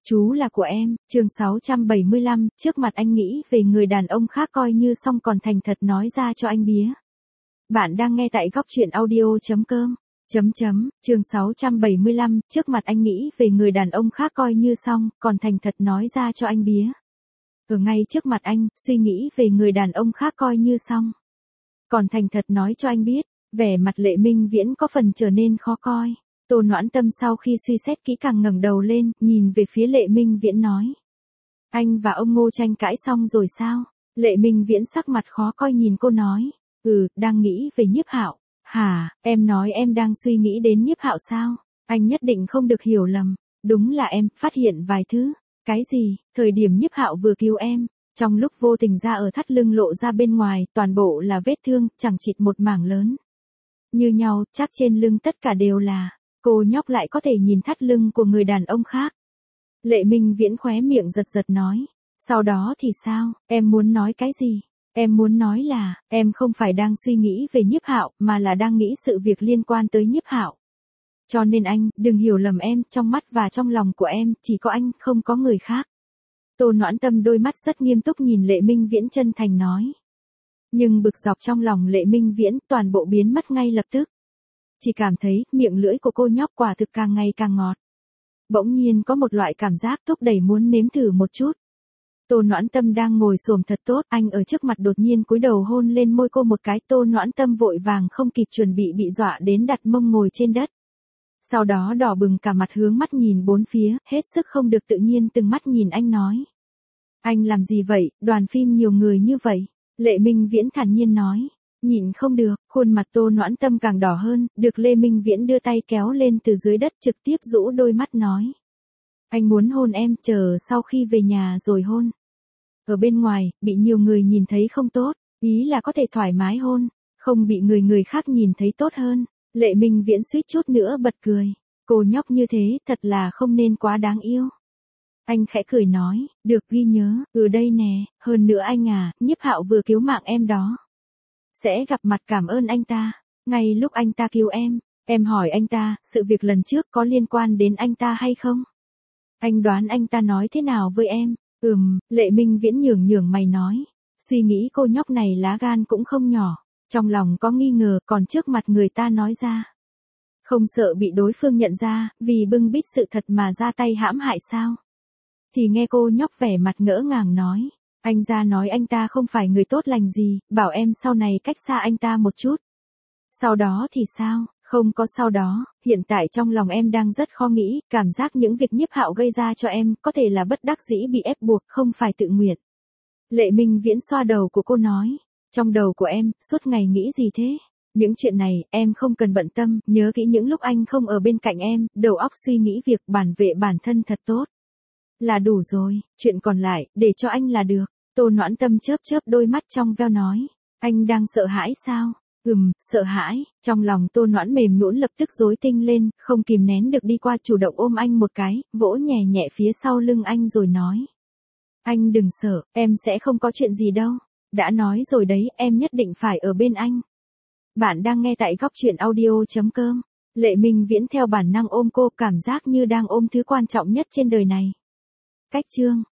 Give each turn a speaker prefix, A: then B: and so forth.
A: Chú là của em, chương 675, trước mặt anh nghĩ về người đàn ông khác coi như xong còn thành thật nói ra cho anh bía. Bạn đang nghe tại góc truyện audio.com. Chương 675, trước mặt anh nghĩ về người đàn ông khác coi như xong, còn thành thật nói ra cho anh bía. Ở ngay trước mặt anh, suy nghĩ về người đàn ông khác coi như xong. Còn thành thật nói cho anh biết, vẻ mặt Lệ Minh Viễn có phần trở nên khó coi. Tô Noãn Tâm sau khi suy xét kỹ càng ngẩng đầu lên, nhìn về phía Lệ Minh Viễn nói. Anh và ông Ngô tranh cãi xong rồi sao? Lệ Minh Viễn sắc mặt khó coi nhìn cô nói. Đang nghĩ về Nhiếp Hạo. Hả, em nói em đang suy nghĩ đến Nhiếp Hạo sao? Anh nhất định không được hiểu lầm. Đúng là em phát hiện vài thứ. Cái gì? Thời điểm Nhiếp Hạo vừa cứu em, trong lúc vô tình da ở thắt lưng lộ ra bên ngoài, toàn bộ là vết thương, chẳng chịt một mảng lớn. Như nhau, chắc trên lưng tất cả đều là. Cô nhóc lại có thể nhìn thắt lưng của người đàn ông khác. Lệ Minh Viễn khóe miệng giật giật nói. Sau đó thì sao, em muốn nói cái gì? Em muốn nói là, em không phải đang suy nghĩ về Nhiếp Hạo, mà là đang nghĩ sự việc liên quan tới Nhiếp Hạo. Cho nên anh, đừng hiểu lầm em, trong mắt và trong lòng của em, chỉ có anh, không có người khác. Tô Noãn Tâm đôi mắt rất nghiêm túc nhìn Lệ Minh Viễn chân thành nói. Nhưng bực dọc trong lòng Lệ Minh Viễn toàn bộ biến mất ngay lập tức. Chỉ cảm thấy, miệng lưỡi của cô nhóc quả thực càng ngày càng ngọt. Bỗng nhiên có một loại cảm giác thúc đẩy muốn nếm thử một chút. Tô Noãn Tâm đang ngồi xổm thật tốt, anh ở trước mặt đột nhiên cúi đầu hôn lên môi cô một cái. Tô Noãn Tâm vội vàng không kịp chuẩn bị dọa đến đặt mông ngồi trên đất. Sau đó đỏ bừng cả mặt hướng mắt nhìn bốn phía, hết sức không được tự nhiên từng mắt nhìn anh nói. Anh làm gì vậy, đoàn phim nhiều người như vậy. Lệ Minh Viễn thản nhiên nói. Nhịn không được, khuôn mặt Tô Noãn Tâm càng đỏ hơn, được Lê Minh Viễn đưa tay kéo lên từ dưới đất trực tiếp rũ đôi mắt nói. Anh muốn hôn em, chờ sau khi về nhà rồi hôn. Ở bên ngoài, bị nhiều người nhìn thấy không tốt, ý là có thể thoải mái hôn, không bị người khác nhìn thấy tốt hơn. Lệ Minh Viễn suýt chút nữa bật cười. Cô nhóc như thế, thật là không nên quá đáng yêu. Anh khẽ cười nói, được ghi nhớ, đây nè, hơn nữa anh à, Nhiếp Hạo vừa cứu mạng em đó. Sẽ gặp mặt cảm ơn anh ta. Ngay lúc anh ta cứu em hỏi anh ta, sự việc lần trước có liên quan đến anh ta hay không? Anh đoán anh ta nói thế nào với em? Lệ Minh Viễn nhường mày nói. Suy nghĩ cô nhóc này lá gan cũng không nhỏ. Trong lòng có nghi ngờ còn trước mặt người ta nói ra. Không sợ bị đối phương nhận ra, vì bưng bít sự thật mà ra tay hãm hại sao? Thì nghe cô nhóc vẻ mặt ngỡ ngàng nói. Anh ra nói anh ta không phải người tốt lành gì, bảo em sau này cách xa anh ta một chút. Sau đó thì sao? Không có sau đó, hiện tại trong lòng em đang rất khó nghĩ, cảm giác những việc Nhiếp Hạo gây ra cho em có thể là bất đắc dĩ bị ép buộc, không phải tự nguyện. Lệ Minh Viễn xoa đầu của cô nói, trong đầu của em, suốt ngày nghĩ gì thế? Những chuyện này, em không cần bận tâm, nhớ kỹ những lúc anh không ở bên cạnh em, đầu óc suy nghĩ việc bảo vệ bản thân thật tốt. Là đủ rồi, chuyện còn lại, để cho anh là được. Tô Noãn Tâm chớp đôi mắt trong veo nói, anh đang sợ hãi sao? Sợ hãi, trong lòng Tô Noãn mềm nhũn lập tức rối tinh lên, không kìm nén được đi qua chủ động ôm anh một cái, vỗ nhẹ nhẹ phía sau lưng anh rồi nói. Anh đừng sợ, em sẽ không có chuyện gì đâu. Đã nói rồi đấy, em nhất định phải ở bên anh. Bạn đang nghe tại góc truyện audio.com. Lệ Minh Viễn theo bản năng ôm cô, cảm giác như đang ôm thứ quan trọng nhất trên đời này. Cách chương